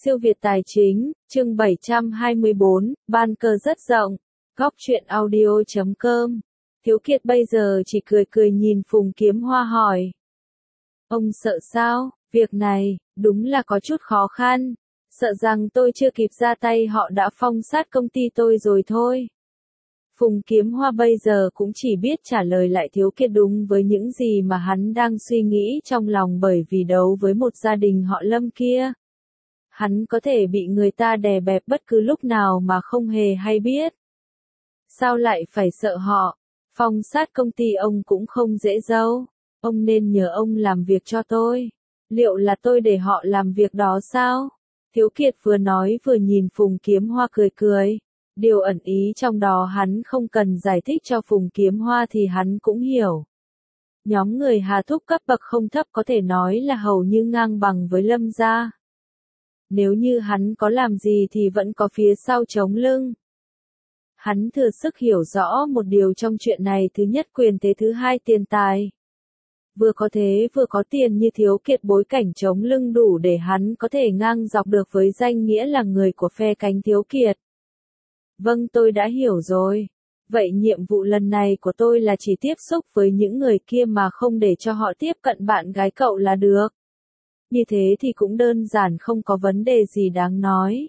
Siêu Việt Tài Chính, chương 724, ban cờ rất rộng. Góc truyện audio.com. Thiếu Kiệt bây giờ chỉ cười cười nhìn Phùng Kiếm Hoa hỏi. Ông sợ sao? Việc này, đúng là có chút khó khăn. Sợ rằng tôi chưa kịp ra tay họ đã phong sát công ty tôi rồi thôi. Phùng Kiếm Hoa bây giờ cũng chỉ biết trả lời lại Thiếu Kiệt đúng với những gì mà hắn đang suy nghĩ trong lòng, bởi vì đấu với một gia đình họ Lâm kia. Hắn có thể bị người ta đè bẹp bất cứ lúc nào mà không hề hay biết. Sao lại phải sợ họ? Phong sát công ty ông cũng không dễ đâu. Ông nên nhờ ông làm việc cho tôi. Liệu là tôi để họ làm việc đó sao? Thiếu Kiệt vừa nói vừa nhìn Phùng Kiếm Hoa cười cười. Điều ẩn ý trong đó hắn không cần giải thích cho Phùng Kiếm Hoa thì hắn cũng hiểu. Nhóm người Hà Thúc cấp bậc không thấp có thể nói là hầu như ngang bằng với Lâm gia. Nếu như hắn có làm gì thì vẫn có phía sau chống lưng. Hắn thừa sức hiểu rõ một điều trong chuyện này: thứ nhất quyền thế, thứ hai tiền tài. Vừa có thế vừa có tiền như Thiếu Kiệt, bối cảnh chống lưng đủ để hắn có thể ngang dọc được với danh nghĩa là người của phe cánh Thiếu Kiệt. Vâng, tôi đã hiểu rồi. Vậy nhiệm vụ lần này của tôi là chỉ tiếp xúc với những người kia mà không để cho họ tiếp cận bạn gái cậu là được. Như thế thì cũng đơn giản, không có vấn đề gì đáng nói.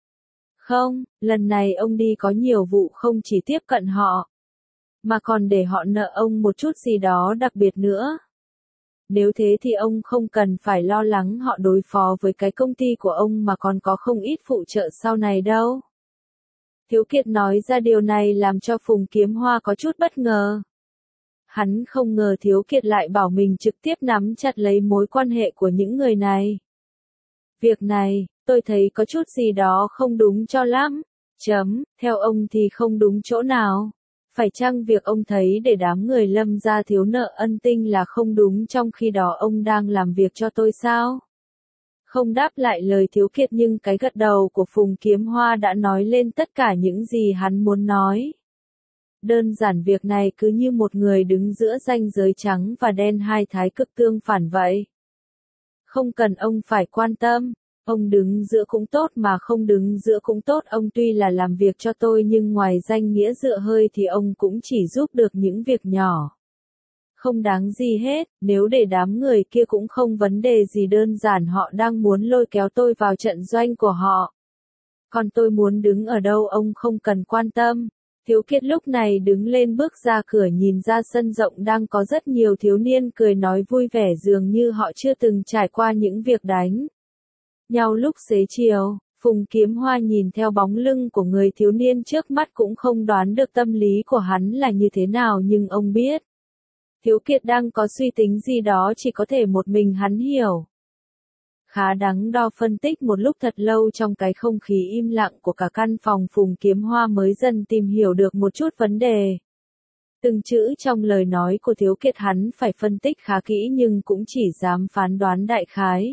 Không, lần này ông đi có nhiều vụ không chỉ tiếp cận họ, mà còn để họ nợ ông một chút gì đó đặc biệt nữa. Nếu thế thì ông không cần phải lo lắng họ đối phó với cái công ty của ông mà còn có không ít phụ trợ sau này đâu. Thiếu Kiệt nói ra điều này làm cho Phùng Kiếm Hoa có chút bất ngờ. Hắn không ngờ Thiếu Kiệt lại bảo mình trực tiếp nắm chặt lấy mối quan hệ của những người này. Việc này, tôi thấy có chút gì đó không đúng cho lắm. Theo ông thì không đúng chỗ nào? Phải chăng việc ông thấy để đám người Lâm gia thiếu nợ ân tinh là không đúng, trong khi đó ông đang làm việc cho tôi sao? Không đáp lại lời Thiếu Kiệt, nhưng cái gật đầu của Phùng Kiếm Hoa đã nói lên tất cả những gì hắn muốn nói. Đơn giản việc này cứ như một người đứng giữa ranh giới trắng và đen, hai thái cực tương phản vậy. Không cần ông phải quan tâm, ông đứng giữa cũng tốt mà không đứng giữa cũng tốt. Ông tuy là làm việc cho tôi nhưng ngoài danh nghĩa dựa hơi thì ông cũng chỉ giúp được những việc nhỏ. Không đáng gì hết, nếu để đám người kia cũng không vấn đề gì, đơn giản họ đang muốn lôi kéo tôi vào trận doanh của họ. Còn tôi muốn đứng ở đâu ông không cần quan tâm. Thiếu Kiệt lúc này đứng lên bước ra cửa, nhìn ra sân rộng đang có rất nhiều thiếu niên cười nói vui vẻ, dường như họ chưa từng trải qua những việc đánh nhau lúc xế chiều. Phùng Kiếm Hoa nhìn theo bóng lưng của người thiếu niên trước mắt cũng không đoán được tâm lý của hắn là như thế nào, nhưng ông biết Thiếu Kiệt đang có suy tính gì đó chỉ có thể một mình hắn hiểu. Khá đắn đo phân tích một lúc thật lâu trong cái không khí im lặng của cả căn phòng, Phùng Kiếm Hoa mới dần tìm hiểu được một chút vấn đề. Từng chữ trong lời nói của Thiếu Kiệt hắn phải phân tích khá kỹ nhưng cũng chỉ dám phán đoán đại khái.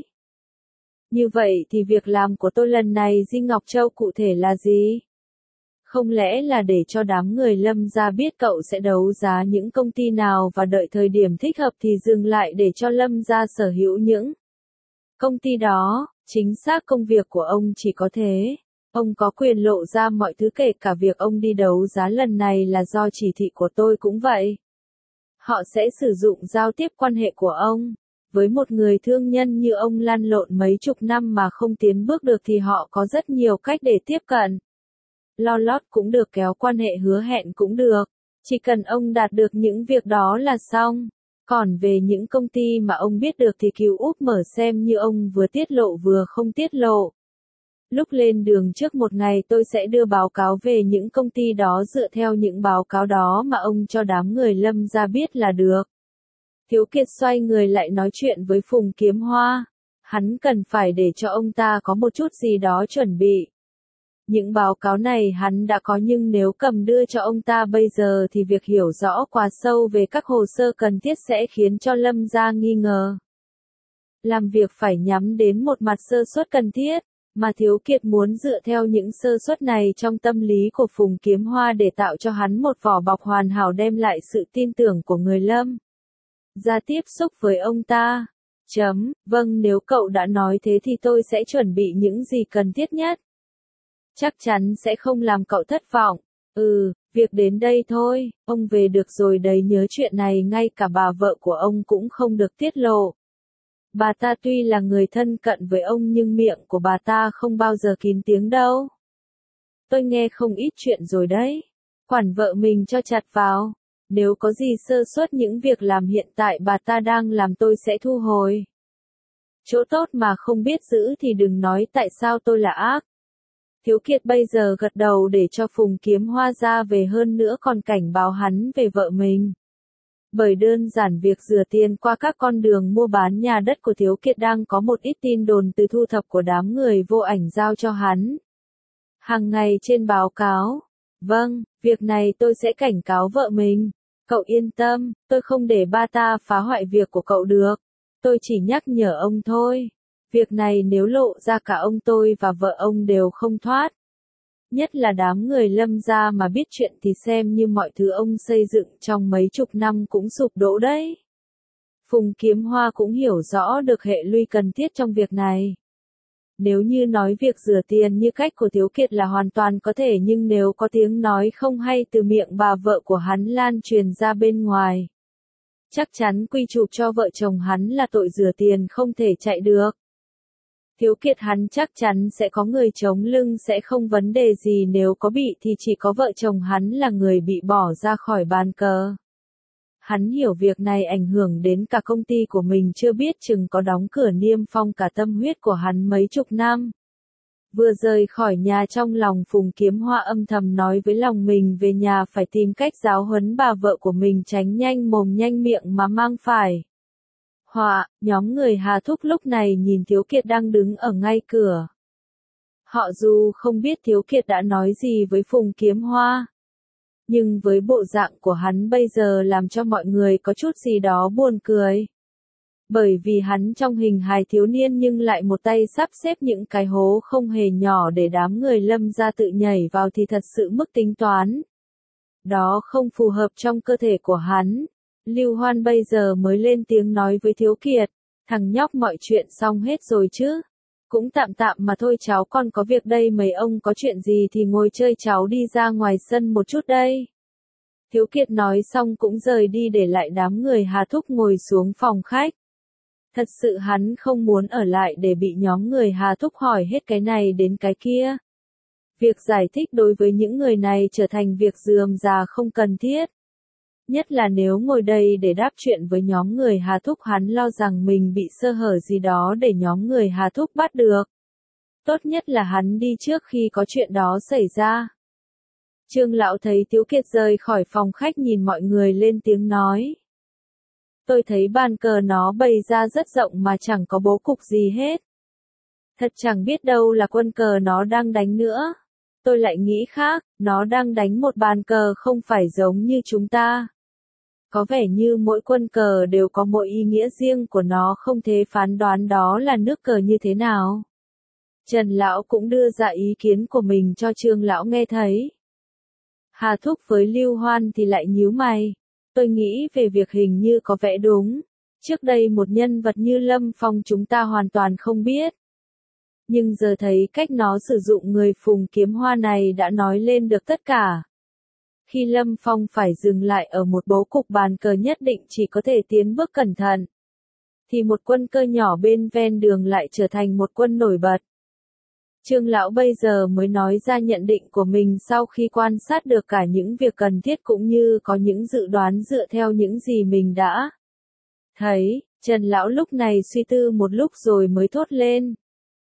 Như vậy thì việc làm của tôi lần này Di Ngọc Châu cụ thể là gì? Không lẽ là để cho đám người Lâm gia biết cậu sẽ đấu giá những công ty nào và đợi thời điểm thích hợp thì dừng lại để cho Lâm gia sở hữu những công ty đó? Chính xác, công việc của ông chỉ có thế. Ông có quyền lộ ra mọi thứ, kể cả việc ông đi đấu giá lần này là do chỉ thị của tôi cũng vậy. Họ sẽ sử dụng giao tiếp quan hệ của ông. Với một người thương nhân như ông lăn lộn mấy chục năm mà không tiến bước được thì họ có rất nhiều cách để tiếp cận. Lo lót cũng được, kéo quan hệ, hứa hẹn cũng được. Chỉ cần ông đạt được những việc đó là xong. Còn về những công ty mà ông biết được thì cứu úp mở, xem như ông vừa tiết lộ vừa không tiết lộ. Lúc lên đường trước một ngày tôi sẽ đưa báo cáo về những công ty đó, dựa theo những báo cáo đó mà ông cho đám người Lâm gia biết là được. Thiếu Kiệt xoay người lại nói chuyện với Phùng Kiếm Hoa. Hắn cần phải để cho ông ta có một chút gì đó chuẩn bị. Những báo cáo này hắn đã có, nhưng nếu cầm đưa cho ông ta bây giờ thì việc hiểu rõ quá sâu về các hồ sơ cần thiết sẽ khiến cho Lâm gia nghi ngờ. Làm việc phải nhắm đến một mặt sơ suất cần thiết, mà Thiếu Kiệt muốn dựa theo những sơ suất này trong tâm lý của Phùng Kiếm Hoa để tạo cho hắn một vỏ bọc hoàn hảo đem lại sự tin tưởng của người Lâm gia tiếp xúc với ông ta. Vâng, nếu cậu đã nói thế thì tôi sẽ chuẩn bị những gì cần thiết nhất. Chắc chắn sẽ không làm cậu thất vọng. Việc đến đây thôi, ông về được rồi đấy, nhớ chuyện này ngay cả bà vợ của ông cũng không được tiết lộ. Bà ta tuy là người thân cận với ông nhưng miệng của bà ta không bao giờ kín tiếng đâu. Tôi nghe không ít chuyện rồi đấy. Quản vợ mình cho chặt vào. Nếu có gì sơ suất những việc làm hiện tại bà ta đang làm tôi sẽ thu hồi. Chỗ tốt mà không biết giữ thì đừng nói tại sao tôi là ác. Thiếu Kiệt bây giờ gật đầu để cho Phùng Kiếm Hoa ra về, hơn nữa còn cảnh báo hắn về vợ mình. Bởi đơn giản việc rửa tiền qua các con đường mua bán nhà đất của Thiếu Kiệt đang có một ít tin đồn từ thu thập của đám người vô ảnh giao cho hắn. Hàng ngày trên báo cáo. Vâng, việc này tôi sẽ cảnh cáo vợ mình. Cậu yên tâm, tôi không để ba ta phá hoại việc của cậu được. Tôi chỉ nhắc nhở ông thôi. Việc này nếu lộ ra cả ông tôi và vợ ông đều không thoát. Nhất là đám người Lâm gia mà biết chuyện thì xem như mọi thứ ông xây dựng trong mấy chục năm cũng sụp đổ đấy. Phùng Kiếm Hoa cũng hiểu rõ được hệ lụy cần thiết trong việc này. Nếu như nói việc rửa tiền như cách của Thiếu Kiệt là hoàn toàn có thể, nhưng nếu có tiếng nói không hay từ miệng bà vợ của hắn lan truyền ra bên ngoài, chắc chắn quy chụp cho vợ chồng hắn là tội rửa tiền không thể chạy được. Thiếu Kiệt hắn chắc chắn sẽ có người chống lưng, sẽ không vấn đề gì, nếu có bị thì chỉ có vợ chồng hắn là người bị bỏ ra khỏi bàn cờ. Hắn hiểu việc này ảnh hưởng đến cả công ty của mình, chưa biết chừng có đóng cửa niêm phong cả tâm huyết của hắn mấy chục năm. Vừa rời khỏi nhà, trong lòng Phùng Kiếm Hoa âm thầm nói với lòng mình về nhà phải tìm cách giáo huấn bà vợ của mình tránh nhanh mồm nhanh miệng mà mang phải họa. Nhóm người Hà Thúc lúc này nhìn Thiếu Kiệt đang đứng ở ngay cửa. Họ dù không biết Thiếu Kiệt đã nói gì với Phùng Kiếm Hoa, nhưng với bộ dạng của hắn bây giờ làm cho mọi người có chút gì đó buồn cười. Bởi vì hắn trong hình hài thiếu niên nhưng lại một tay sắp xếp những cái hố không hề nhỏ để đám người Lâm gia tự nhảy vào thì thật sự mức tính toán. Đó không phù hợp trong cơ thể của hắn. Lưu Hoan bây giờ mới lên tiếng nói với Thiếu Kiệt, thằng nhóc, mọi chuyện xong hết rồi chứ? Cũng tạm tạm mà thôi, cháu còn có việc đây, mấy ông có chuyện gì thì ngồi chơi, cháu đi ra ngoài sân một chút đây. Thiếu Kiệt nói xong cũng rời đi để lại đám người Hà Thúc ngồi xuống phòng khách. Thật sự hắn không muốn ở lại để bị nhóm người Hà Thúc hỏi hết cái này đến cái kia. Việc giải thích đối với những người này trở thành việc rườm rà không cần thiết. Nhất là nếu ngồi đây để đáp chuyện với nhóm người Hà Thúc, hắn lo rằng mình bị sơ hở gì đó để nhóm người Hà Thúc bắt được. Tốt nhất là hắn đi trước khi có chuyện đó xảy ra. Trương lão thấy Thiếu Kiệt rời khỏi phòng khách, nhìn mọi người lên tiếng nói. Tôi thấy bàn cờ nó bày ra rất rộng mà chẳng có bố cục gì hết. Thật chẳng biết đâu là quân cờ nó đang đánh nữa. Tôi lại nghĩ khác, nó đang đánh một bàn cờ không phải giống như chúng ta. Có vẻ như mỗi quân cờ đều có mỗi ý nghĩa riêng của nó, không thể phán đoán đó là nước cờ như thế nào. Trần lão cũng đưa ra ý kiến của mình cho Trương lão nghe thấy. Hà Thúc với Lưu Hoan thì lại nhíu mày. Tôi nghĩ về việc hình như có vẻ đúng. Trước đây một nhân vật như Lâm Phong chúng ta hoàn toàn không biết. Nhưng giờ thấy cách nó sử dụng người Phùng Kiếm Hoa này đã nói lên được tất cả. Khi Lâm Phong phải dừng lại ở một bố cục bàn cờ nhất định, chỉ có thể tiến bước cẩn thận, thì một quân cờ nhỏ bên ven đường lại trở thành một quân nổi bật. Trương lão bây giờ mới nói ra nhận định của mình sau khi quan sát được cả những việc cần thiết cũng như có những dự đoán dựa theo những gì mình đã thấy. Trần lão lúc này suy tư một lúc rồi mới thốt lên.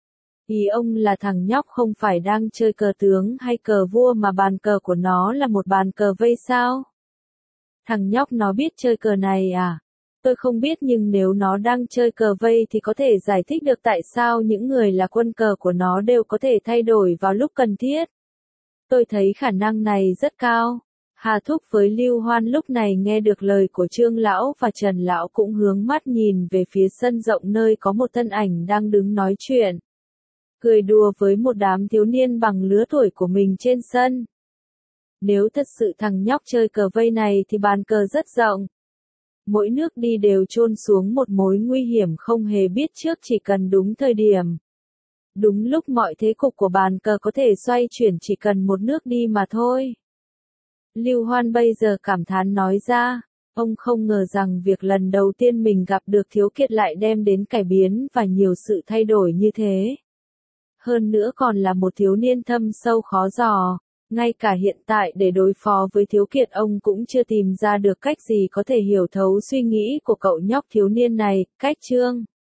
Ý ông là thằng nhóc không phải đang chơi cờ tướng hay cờ vua mà bàn cờ của nó là một bàn cờ vây sao? Thằng nhóc nó biết chơi cờ này à? Tôi không biết, nhưng nếu nó đang chơi cờ vây thì có thể giải thích được tại sao những người là quân cờ của nó đều có thể thay đổi vào lúc cần thiết. Tôi thấy khả năng này rất cao. Hà Thúc với Lưu Hoan lúc này nghe được lời của Trương lão và Trần lão cũng hướng mắt nhìn về phía sân rộng nơi có một thân ảnh đang đứng nói chuyện, cười đùa với một đám thiếu niên bằng lứa tuổi của mình trên sân. Nếu thật sự thằng nhóc chơi cờ vây này thì bàn cờ rất rộng. Mỗi nước đi đều chôn xuống một mối nguy hiểm không hề biết trước, chỉ cần đúng thời điểm. Đúng lúc mọi thế cục của bàn cờ có thể xoay chuyển, chỉ cần một nước đi mà thôi. Lưu Hoan bây giờ cảm thán nói ra, ông không ngờ rằng việc lần đầu tiên mình gặp được Thiếu Kiệt lại đem đến cải biến và nhiều sự thay đổi như thế. Hơn nữa còn là một thiếu niên thâm sâu khó dò. Ngay cả hiện tại để đối phó với Thiếu Kiệt ông cũng chưa tìm ra được cách gì có thể hiểu thấu suy nghĩ của cậu nhóc thiếu niên này. Cách chương